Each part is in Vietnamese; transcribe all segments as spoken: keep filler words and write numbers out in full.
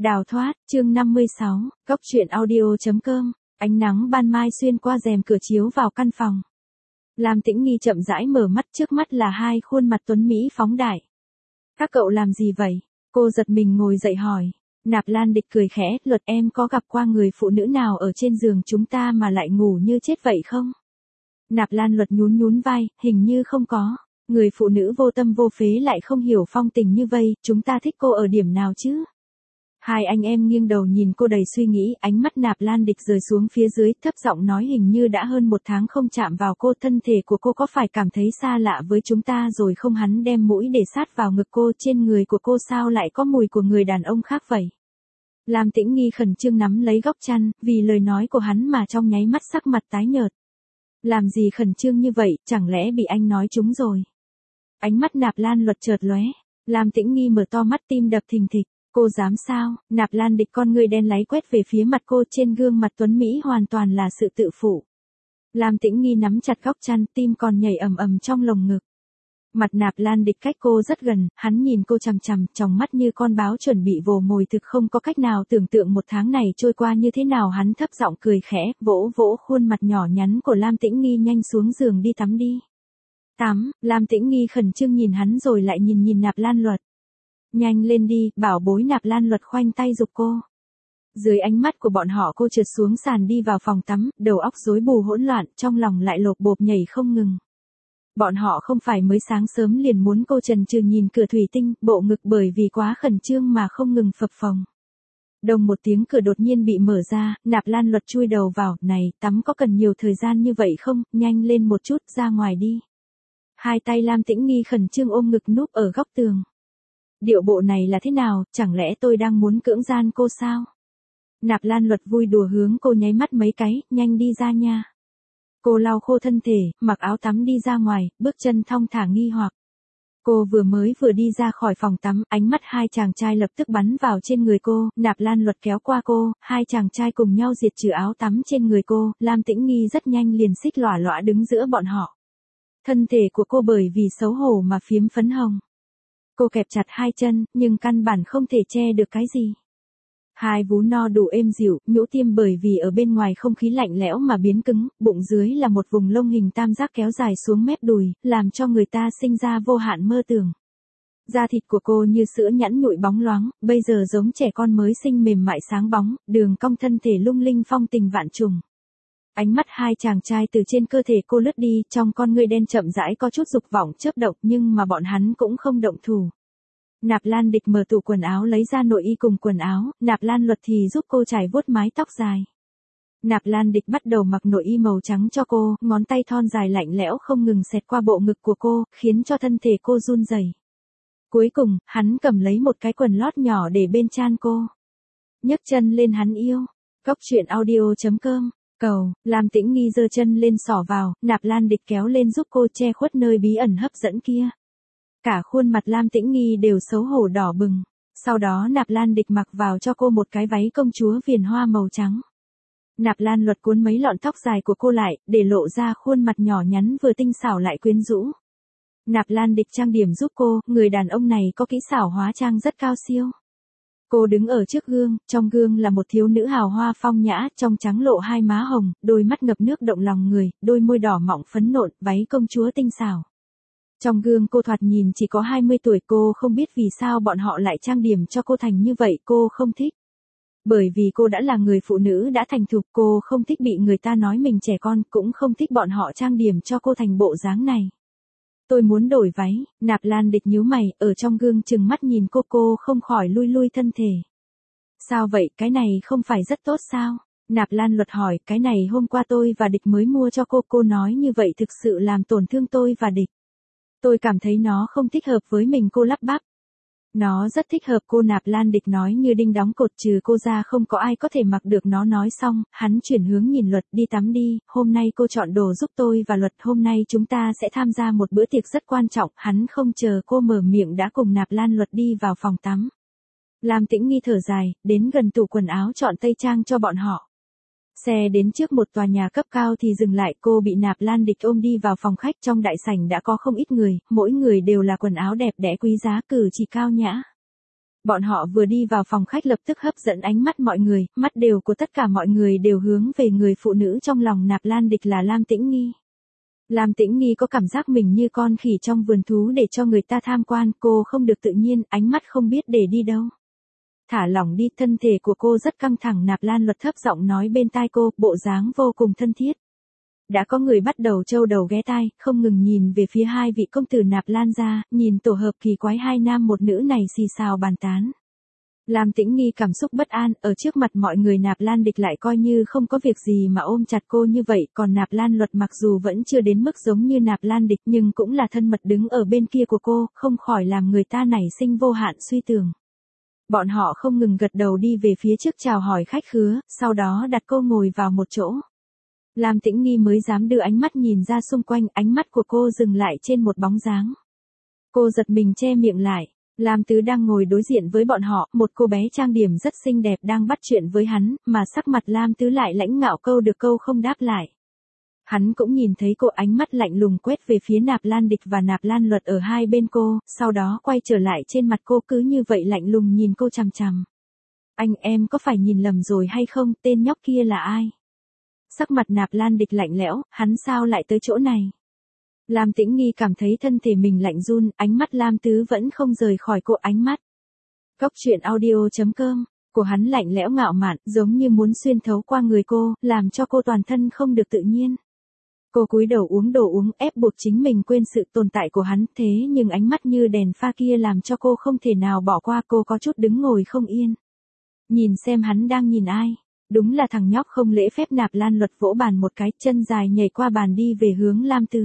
Đào thoát, chương năm mươi sáu, Cốc truyện audio.com, ánh nắng ban mai xuyên qua rèm cửa chiếu vào căn phòng. Lam Tĩnh Nghi chậm rãi mở mắt, trước mắt là hai khuôn mặt tuấn Mỹ phóng đại. Các cậu làm gì vậy? Cô giật mình ngồi dậy hỏi. Nạp Lan Địch cười khẽ, Luật em có gặp qua người phụ nữ nào ở trên giường chúng ta mà lại ngủ như chết vậy không? Nạp Lan Luật nhún nhún vai, hình như không có. Người phụ nữ vô tâm vô phế lại không hiểu phong tình như vây, chúng ta thích cô ở điểm nào chứ? Hai anh em nghiêng đầu nhìn cô đầy suy nghĩ, ánh mắt Nạp Lan Địch rời xuống phía dưới, thấp giọng nói hình như đã hơn một tháng không chạm vào cô, thân thể của cô có phải cảm thấy xa lạ với chúng ta rồi không? Hắn đem mũi để sát vào ngực cô, trên người của cô sao lại có mùi của người đàn ông khác vậy? Lam Tĩnh Nghi khẩn trương nắm lấy góc chăn, vì lời nói của hắn mà trong nháy mắt sắc mặt tái nhợt. Làm gì khẩn trương như vậy, chẳng lẽ bị anh nói trúng rồi? Ánh mắt Nạp Lan Luật chợt lóe, Lam Tĩnh Nghi mở to mắt, tim đập thình thịch. Cô dám sao? Nạp Lan Địch con ngươi đen láy quét về phía mặt cô, trên gương mặt tuấn Mỹ hoàn toàn là sự tự phụ. Lam Tĩnh Nghi nắm chặt góc chăn, tim còn nhảy ầm ầm trong lồng ngực. Mặt Nạp Lan Địch cách cô rất gần, hắn nhìn cô chằm chằm, trong mắt như con báo chuẩn bị vồ mồi, thực không có cách nào tưởng tượng một tháng này trôi qua như thế nào. Hắn thấp giọng cười khẽ, vỗ vỗ khuôn mặt nhỏ nhắn của Lam Tĩnh Nghi, nhanh xuống giường đi tắm đi. Tắm? Lam Tĩnh Nghi khẩn trương nhìn hắn rồi lại nhìn nhìn Nạp Lan Luật. Nhanh lên đi, bảo bối. Nạp Lan Luật khoanh tay giục cô. Dưới ánh mắt của bọn họ cô trượt xuống sàn đi vào phòng tắm, đầu óc rối bù hỗn loạn, trong lòng lại lộp bộp nhảy không ngừng. Bọn họ không phải mới sáng sớm liền muốn cô chần chừ nhìn cửa thủy tinh, bộ ngực bởi vì quá khẩn trương mà không ngừng phập phồng. Đồng một tiếng cửa đột nhiên bị mở ra, Nạp Lan Luật chui đầu vào, này, tắm có cần nhiều thời gian như vậy không, nhanh lên một chút, ra ngoài đi. Hai tay Lam Tĩnh Nghi khẩn trương ôm ngực núp ở góc tường. Điệu bộ này là thế nào, chẳng lẽ tôi đang muốn cưỡng gian cô sao? Nạp Lan Luật vui đùa hướng cô nháy mắt mấy cái, nhanh đi ra nha. Cô lau khô thân thể, mặc áo tắm đi ra ngoài, bước chân thong thả nghi hoặc. Cô vừa mới vừa đi ra khỏi phòng tắm, ánh mắt hai chàng trai lập tức bắn vào trên người cô, Nạp Lan Luật kéo qua cô, hai chàng trai cùng nhau diệt trừ áo tắm trên người cô, Lam Tĩnh Nghi rất nhanh liền xích lỏa lỏa đứng giữa bọn họ. Thân thể của cô bởi vì xấu hổ mà phiếm phấn hồng. Cô kẹp chặt hai chân, nhưng căn bản không thể che được cái gì. Hai vú no đủ êm dịu, nhũ tiêm bởi vì ở bên ngoài không khí lạnh lẽo mà biến cứng, bụng dưới là một vùng lông hình tam giác kéo dài xuống mép đùi, làm cho người ta sinh ra vô hạn mơ tưởng. Da thịt của cô như sữa nhẵn nhụi bóng loáng, bây giờ giống trẻ con mới sinh mềm mại sáng bóng, đường cong thân thể lung linh phong tình vạn trùng. Ánh mắt hai chàng trai từ trên cơ thể cô lướt đi, trong con ngươi đen chậm rãi có chút dục vọng chớp động, nhưng mà bọn hắn cũng không động thủ. Nạp Lan Địch mở tủ quần áo lấy ra nội y cùng quần áo, Nạp Lan Luật thì giúp cô chải vuốt mái tóc dài. Nạp Lan Địch bắt đầu mặc nội y màu trắng cho cô, ngón tay thon dài lạnh lẽo không ngừng xẹt qua bộ ngực của cô, khiến cho thân thể cô run rẩy. Cuối cùng, hắn cầm lấy một cái quần lót nhỏ để bên trán cô. Nhấc chân lên hắn yêu. Cốc truyện audio.com. Cầu, Lam Tĩnh Nghi giơ chân lên xỏ vào, Nạp Lan Địch kéo lên giúp cô che khuất nơi bí ẩn hấp dẫn kia. Cả khuôn mặt Lam Tĩnh Nghi đều xấu hổ đỏ bừng. Sau đó Nạp Lan Địch mặc vào cho cô một cái váy công chúa viền hoa màu trắng. Nạp Lan Luật cuốn mấy lọn tóc dài của cô lại, để lộ ra khuôn mặt nhỏ nhắn vừa tinh xảo lại quyến rũ. Nạp Lan Địch trang điểm giúp cô, người đàn ông này có kỹ xảo hóa trang rất cao siêu. Cô đứng ở trước gương, trong gương là một thiếu nữ hào hoa phong nhã, trong trắng lộ hai má hồng, đôi mắt ngập nước động lòng người, đôi môi đỏ mọng phấn nộn, váy công chúa tinh xảo. Trong gương cô thoạt nhìn chỉ có hai mươi tuổi, cô không biết vì sao bọn họ lại trang điểm cho cô thành như vậy, cô không thích. Bởi vì cô đã là người phụ nữ đã thành thục, cô không thích bị người ta nói mình trẻ con, cũng không thích bọn họ trang điểm cho cô thành bộ dáng này. Tôi muốn đổi váy, Nạp Lan Địch nhíu mày, ở trong gương chừng mắt nhìn cô, cô không khỏi lui lui thân thể. Sao vậy, cái này không phải rất tốt sao? Nạp Lan Luật hỏi, cái này hôm qua tôi và Địch mới mua cho cô, cô nói như vậy thực sự làm tổn thương tôi và Địch. Tôi cảm thấy nó không thích hợp với mình, cô lắp bắp. Nó rất thích hợp cô, Nạp Lan Địch nói như đinh đóng cột, trừ cô ra không có ai có thể mặc được nó. Nói xong, hắn chuyển hướng nhìn Luật, đi tắm đi, hôm nay cô chọn đồ giúp tôi và Luật, hôm nay chúng ta sẽ tham gia một bữa tiệc rất quan trọng. Hắn không chờ cô mở miệng đã cùng Nạp Lan Luật đi vào phòng tắm. Lam Tĩnh Nghi thở dài, đến gần tủ quần áo chọn tây trang cho bọn họ. Xe đến trước một tòa nhà cấp cao thì dừng lại, cô bị Nạp Lan Địch ôm đi vào phòng khách, trong đại sảnh đã có không ít người, mỗi người đều là quần áo đẹp đẽ quý giá, cử chỉ cao nhã. Bọn họ vừa đi vào phòng khách lập tức hấp dẫn ánh mắt mọi người, mắt đều của tất cả mọi người đều hướng về người phụ nữ trong lòng Nạp Lan Địch là Lam Tĩnh Nghi. Lam Tĩnh Nghi có cảm giác mình như con khỉ trong vườn thú để cho người ta tham quan, cô không được tự nhiên, ánh mắt không biết để đi đâu. Thả lỏng đi, thân thể của cô rất căng thẳng. Nạp Lan Luật thấp giọng nói bên tai cô, bộ dáng vô cùng thân thiết. Đã có người bắt đầu trâu đầu ghé tai, không ngừng nhìn về phía hai vị công tử Nạp Lan gia, nhìn tổ hợp kỳ quái hai nam một nữ này xì xào bàn tán. Lam Tĩnh Nghi cảm xúc bất an, ở trước mặt mọi người Nạp Lan Địch lại coi như không có việc gì mà ôm chặt cô như vậy, còn Nạp Lan Luật mặc dù vẫn chưa đến mức giống như Nạp Lan Địch nhưng cũng là thân mật đứng ở bên kia của cô, không khỏi làm người ta nảy sinh vô hạn suy tưởng. Bọn họ không ngừng gật đầu đi về phía trước chào hỏi khách khứa, sau đó đặt cô ngồi vào một chỗ. Lam Tĩnh Nghi mới dám đưa ánh mắt nhìn ra xung quanh, ánh mắt của cô dừng lại trên một bóng dáng. Cô giật mình che miệng lại. Lam Tứ đang ngồi đối diện với bọn họ, một cô bé trang điểm rất xinh đẹp đang bắt chuyện với hắn, mà sắc mặt Lam Tứ lại lãnh ngạo câu được câu không đáp lại. Hắn cũng nhìn thấy cô, ánh mắt lạnh lùng quét về phía Nạp Lan Địch và Nạp Lan Luật ở hai bên cô, sau đó quay trở lại trên mặt cô, cứ như vậy lạnh lùng nhìn cô chằm chằm. Anh em có phải nhìn lầm rồi hay không, tên nhóc kia là ai? Sắc mặt Nạp Lan Địch lạnh lẽo, hắn sao lại tới chỗ này? Lam Tĩnh Nghi cảm thấy thân thể mình lạnh run, ánh mắt Lam Tứ vẫn không rời khỏi cô, ánh mắt. Cốc truyện audio chấm com, của hắn lạnh lẽo ngạo mạn, giống như muốn xuyên thấu qua người cô, làm cho cô toàn thân không được tự nhiên. Cô cúi đầu uống đồ uống, ép buộc chính mình quên sự tồn tại của hắn, thế nhưng ánh mắt như đèn pha kia làm cho cô không thể nào bỏ qua, cô có chút đứng ngồi không yên. Nhìn xem hắn đang nhìn ai. Đúng là thằng nhóc không lễ phép. Nạp Lan Luật vỗ bàn một cái, chân dài nhảy qua bàn đi về hướng Lam Tứ.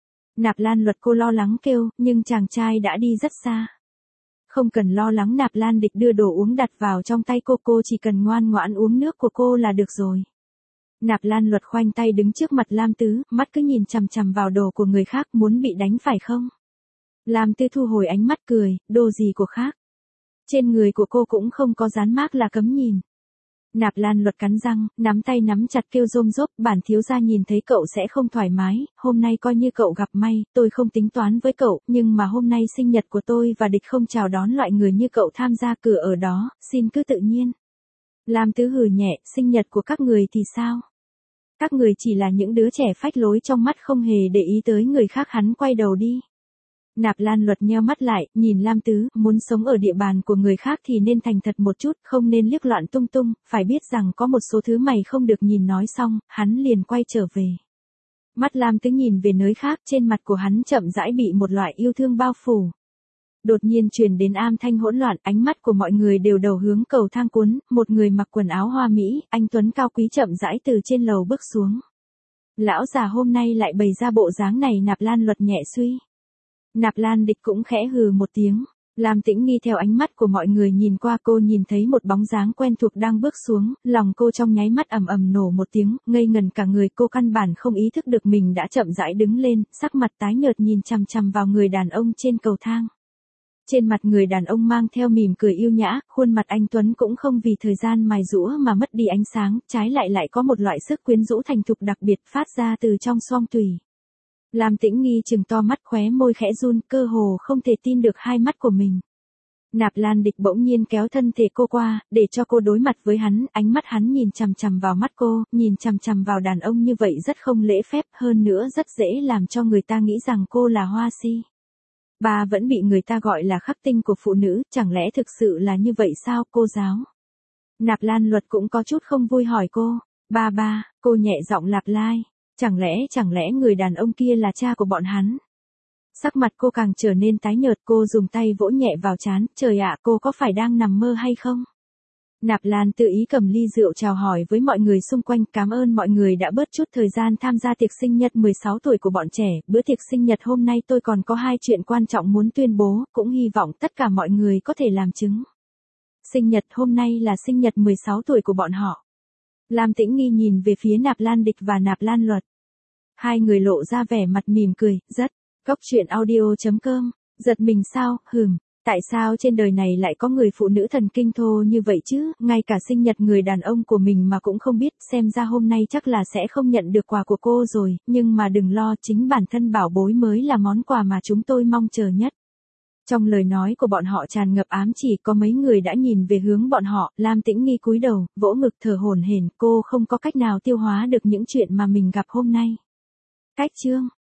Nạp Lan Luật cô lo lắng kêu, nhưng chàng trai đã đi rất xa. Không cần lo lắng. Nạp Lan Địch đưa đồ uống đặt vào trong tay cô, cô chỉ cần ngoan ngoãn uống nước của cô là được rồi. Nạp Lan Luật khoanh tay đứng trước mặt Lam Tứ, mắt cứ nhìn chằm chằm vào đồ của người khác, muốn bị đánh phải không? Lam Tứ thu hồi ánh mắt cười, đồ gì của khác? Trên người của cô cũng không có dán mác là cấm nhìn. Nạp Lan Luật cắn răng, nắm tay nắm chặt kêu rôm rốp, bản thiếu gia nhìn thấy cậu sẽ không thoải mái, hôm nay coi như cậu gặp may, tôi không tính toán với cậu, nhưng mà hôm nay sinh nhật của tôi và Địch không chào đón loại người như cậu tham gia, cửa ở đó, xin cứ tự nhiên. Lam Tứ hừ nhẹ, sinh nhật của các người thì sao? Các người chỉ là những đứa trẻ phách lối trong mắt, không hề để ý tới người khác. Hắn quay đầu đi. Nạp Lan Luật nheo mắt lại, nhìn Lam Tứ, muốn sống ở địa bàn của người khác thì nên thành thật một chút, không nên liếc loạn tung tung, phải biết rằng có một số thứ mày không được nhìn. Nói xong, hắn liền quay trở về. Mắt Lam Tứ nhìn về nơi khác, trên mặt của hắn chậm rãi bị một loại yêu thương bao phủ. Đột nhiên truyền đến âm thanh hỗn loạn, ánh mắt của mọi người đều đầu hướng cầu thang cuốn, một người mặc quần áo hoa mỹ, anh tuấn cao quý chậm rãi từ trên lầu bước xuống. Lão già hôm nay lại bày ra bộ dáng này. Nạp Lan Luật nhẹ suy. Nạp Lan Địch cũng khẽ hừ một tiếng. Lam Tĩnh Nghi theo ánh mắt của mọi người nhìn qua, cô nhìn thấy một bóng dáng quen thuộc đang bước xuống, lòng cô trong nháy mắt ầm ầm nổ một tiếng, ngây ngần cả người. Cô căn bản không ý thức được mình đã chậm rãi đứng lên, sắc mặt tái nhợt nhìn chằm chằm vào người đàn ông trên cầu thang. Trên mặt người đàn ông mang theo mỉm cười yêu nhã, khuôn mặt anh tuấn cũng không vì thời gian mài rũa mà mất đi ánh sáng, trái lại lại có một loại sức quyến rũ thành thục đặc biệt phát ra từ trong xoong tùy. Lam Tĩnh Nghi trừng to mắt, khóe môi khẽ run, cơ hồ không thể tin được hai mắt của mình. Nạp Lan Địch bỗng nhiên kéo thân thể cô qua, để cho cô đối mặt với hắn, ánh mắt hắn nhìn chằm chằm vào mắt cô, nhìn chằm chằm vào đàn ông như vậy rất không lễ phép, hơn nữa rất dễ làm cho người ta nghĩ rằng cô là hoa si. Bà vẫn bị người ta gọi là khắc tinh của phụ nữ, chẳng lẽ thực sự là như vậy sao, cô giáo? Nạp Lan Luật cũng có chút không vui hỏi cô, ba ba, cô nhẹ giọng lặp lại, chẳng lẽ chẳng lẽ người đàn ông kia là cha của bọn hắn? Sắc mặt cô càng trở nên tái nhợt, cô dùng tay vỗ nhẹ vào trán, trời ạ, cô có phải đang nằm mơ hay không? Nạp Lan tự ý cầm ly rượu chào hỏi với mọi người xung quanh, cảm ơn mọi người đã bớt chút thời gian tham gia tiệc sinh nhật mười sáu tuổi của bọn trẻ, bữa tiệc sinh nhật hôm nay tôi còn có hai chuyện quan trọng muốn tuyên bố, cũng hy vọng tất cả mọi người có thể làm chứng. Sinh nhật hôm nay là sinh nhật mười sáu tuổi của bọn họ. Lam Tĩnh Nghi nhìn về phía Nạp Lan Địch và Nạp Lan Luật. Hai người lộ ra vẻ mặt mỉm cười, rất. Cốc truyện audio chấm com, giật mình sao, hừm. Tại sao trên đời này lại có người phụ nữ thần kinh thô như vậy chứ, ngay cả sinh nhật người đàn ông của mình mà cũng không biết, xem ra hôm nay chắc là sẽ không nhận được quà của cô rồi, nhưng mà đừng lo, chính bản thân bảo bối mới là món quà mà chúng tôi mong chờ nhất. Trong lời nói của bọn họ tràn ngập ám chỉ, có mấy người đã nhìn về hướng bọn họ. Lam Tĩnh Nghi cúi đầu, vỗ ngực thở hổn hển, cô không có cách nào tiêu hóa được những chuyện mà mình gặp hôm nay. Cách chương